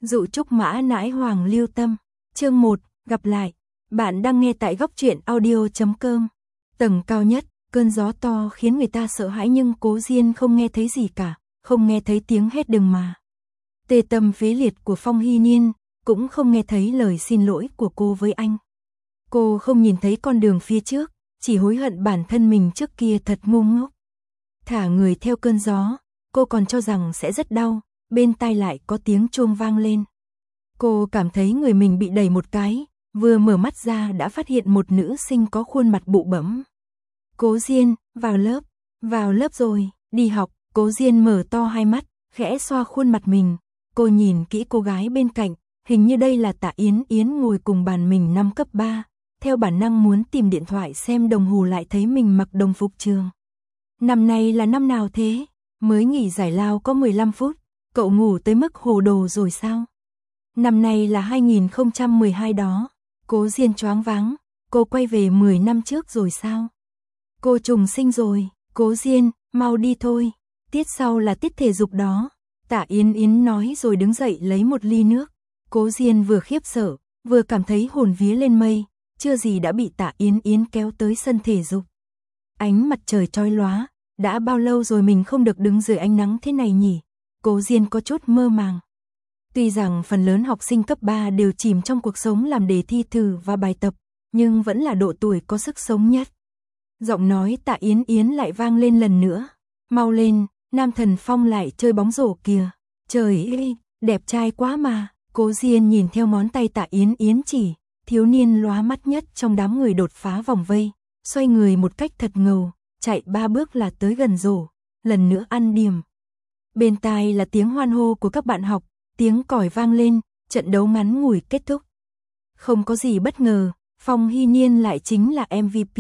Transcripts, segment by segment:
Dụ trúc mã nãi hoàng lưu tâm. Chương 1, gặp lại. Bạn đang nghe tại góc truyện audio.com. Tầng cao nhất, cơn gió to khiến người ta sợ hãi nhưng Cố Diên không nghe thấy gì cả, không nghe thấy tiếng hét đừng mà. Tê tâm phế liệt của Phong Hy Niên, cũng không nghe thấy lời xin lỗi của cô với anh. Cô không nhìn thấy con đường phía trước, chỉ hối hận bản thân mình trước kia thật ngu ngốc. Thả người theo cơn gió, cô còn cho rằng sẽ rất đau, bên tai lại có tiếng chuông vang lên. Cô cảm thấy người mình bị đẩy một cái, vừa mở mắt ra đã phát hiện một nữ sinh có khuôn mặt bụ bẫm. Cố Diên, vào lớp rồi, đi học. Cố Diên mở to hai mắt, khẽ xoa khuôn mặt mình. Cô nhìn kỹ cô gái bên cạnh, hình như đây là Tạ Yến Yến ngồi cùng bàn mình năm cấp 3. Theo bản năng muốn tìm điện thoại xem đồng hồ lại thấy mình mặc đồng phục trường. Năm nay là năm nào thế? Mới nghỉ giải lao có 15 phút, cậu ngủ tới mức hồ đồ rồi sao? Năm nay là 2012 đó. Cố Diên choáng váng, cô quay về 10 năm trước rồi sao? Cô trùng sinh rồi. Cố Diên, mau đi thôi, tiết sau là tiết thể dục đó. Tạ Yến Yến nói rồi đứng dậy lấy một ly nước. Cố Diên vừa khiếp sợ, vừa cảm thấy hồn vía lên mây, chưa gì đã bị Tạ Yến Yến kéo tới sân thể dục. Ánh mặt trời chói lóa, đã bao lâu rồi mình không được đứng dưới ánh nắng thế này nhỉ? Cố Diên có chút mơ màng. Tuy rằng phần lớn học sinh cấp 3 đều chìm trong cuộc sống làm đề thi thử và bài tập, nhưng vẫn là độ tuổi có sức sống nhất. Giọng nói Tạ Yến Yến lại vang lên lần nữa. Mau lên, Nam Thần Phong lại chơi bóng rổ kìa. Trời ơi, đẹp trai quá mà. Cố Diên nhìn theo ngón tay Tạ Yến Yến chỉ, thiếu niên lóa mắt nhất trong đám người đột phá vòng vây, xoay người một cách thật ngầu, chạy 3 bước là tới gần rổ, lần nữa ăn điểm. Bên tai là tiếng hoan hô của các bạn học, tiếng còi vang lên, trận đấu ngắn ngủi kết thúc. Không có gì bất ngờ, Phong Hy Niên lại chính là MVP.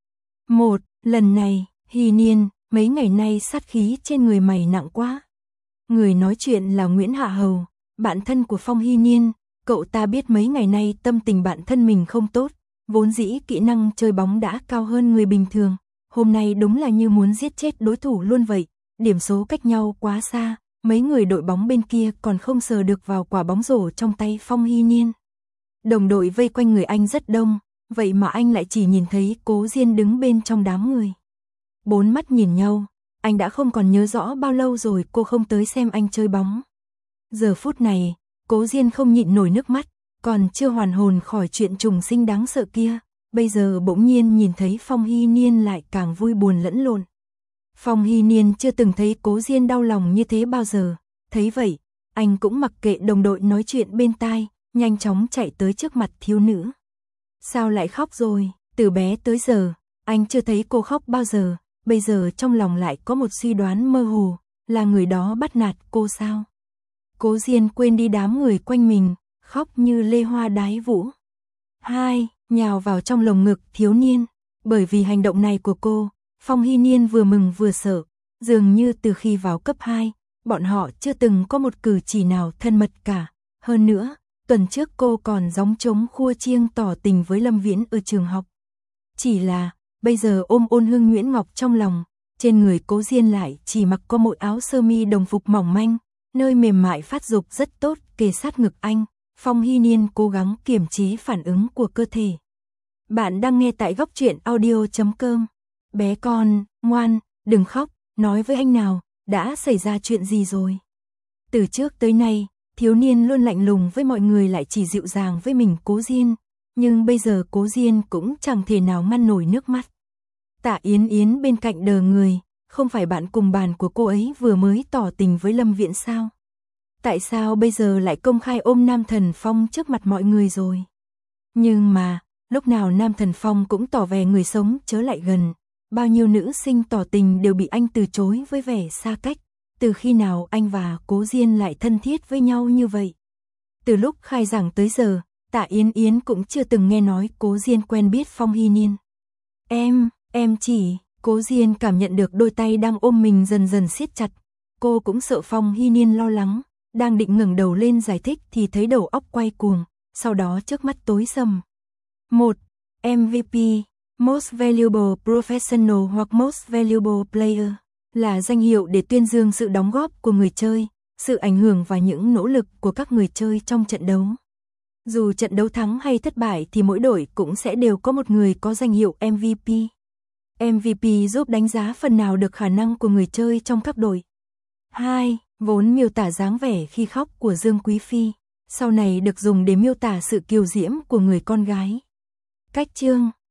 Lần này, Hy Niên, mấy ngày nay sát khí trên người mày nặng quá. Người nói chuyện là Nguyễn Hạ Hầu, bạn thân của Phong Hy Niên. Cậu ta biết mấy ngày nay tâm tình bản thân mình không tốt, vốn dĩ kỹ năng chơi bóng đã cao hơn người bình thường. Hôm nay đúng là như muốn giết chết đối thủ luôn vậy, điểm số cách nhau quá xa, mấy người đội bóng bên kia còn không sờ được vào quả bóng rổ trong tay Phong Hy Niên. Đồng đội vây quanh người anh rất đông, vậy mà anh lại chỉ nhìn thấy Cố Diên đứng bên trong đám người. 4 mắt nhìn nhau, anh đã không còn nhớ rõ bao lâu rồi cô không tới xem anh chơi bóng. Giờ phút này, Cố Diên không nhịn nổi nước mắt, còn chưa hoàn hồn khỏi chuyện trùng sinh đáng sợ kia, bây giờ bỗng nhiên nhìn thấy Phong Hy Niên lại càng vui buồn lẫn lộn. Phong Hy Niên chưa từng thấy Cố Diên đau lòng như thế bao giờ, thấy vậy, anh cũng mặc kệ đồng đội nói chuyện bên tai, nhanh chóng chạy tới trước mặt thiếu nữ. Sao lại khóc rồi? Từ bé tới giờ, anh chưa thấy cô khóc bao giờ, bây giờ trong lòng lại có một suy đoán mơ hồ, là người đó bắt nạt cô sao? Cố Diên quên đi đám người quanh mình, khóc như lê hoa đái vũ. Nhào vào trong lồng ngực thiếu niên, bởi vì hành động này của cô, Phong Hy Niên vừa mừng vừa sợ, dường như từ khi vào cấp 2, bọn họ chưa từng có một cử chỉ nào thân mật cả. Hơn nữa, tuần trước cô còn gióng trống khua chiêng tỏ tình với Lâm Viễn ở trường học. Chỉ là, bây giờ ôm Ôn Hương Nguyễn Ngọc trong lòng, trên người Cố Diên lại chỉ mặc có một áo sơ mi đồng phục mỏng manh, nơi mềm mại phát dục rất tốt kề sát ngực anh. Phong Hy Niên cố gắng kiềm chế phản ứng của cơ thể. Bạn đang nghe tại góc truyện audio.com. Bé con, ngoan, đừng khóc, nói với anh nào, đã xảy ra chuyện gì rồi? Từ trước tới nay, thiếu niên luôn lạnh lùng với mọi người lại chỉ dịu dàng với mình Cố Diên, nhưng bây giờ Cố Diên cũng chẳng thể nào ngăn nổi nước mắt. Tạ Yến Yến bên cạnh đờ người, không phải bạn cùng bàn của cô ấy vừa mới tỏ tình với Lâm Viễn sao? Tại sao bây giờ lại công khai ôm Nam Thần Phong trước mặt mọi người rồi? Nhưng mà, lúc nào Nam Thần Phong cũng tỏ vẻ người sống chớ lại gần, bao nhiêu nữ sinh tỏ tình đều bị anh từ chối với vẻ xa cách. Từ khi nào anh và Cố Diên lại thân thiết với nhau như vậy? Từ lúc khai giảng tới giờ, Tạ Yến Yến cũng chưa từng nghe nói Cố Diên quen biết Phong Hy Niên. Em chỉ, Cố Diên cảm nhận được đôi tay đang ôm mình dần dần siết chặt. Cô cũng sợ Phong Hy Niên lo lắng, đang định ngẩng đầu lên giải thích thì thấy đầu óc quay cuồng, sau đó trước mắt tối sầm. 1. MVP, Most Valuable Professional hoặc Most Valuable Player là danh hiệu để tuyên dương sự đóng góp của người chơi, sự ảnh hưởng và những nỗ lực của các người chơi trong trận đấu. Dù trận đấu thắng hay thất bại thì mỗi đội cũng sẽ đều có một người có danh hiệu MVP. MVP giúp đánh giá phần nào được khả năng của người chơi trong các đội. 2. Vốn miêu tả dáng vẻ khi khóc của Dương Quý Phi, sau này được dùng để miêu tả sự kiều diễm của người con gái. Cách chương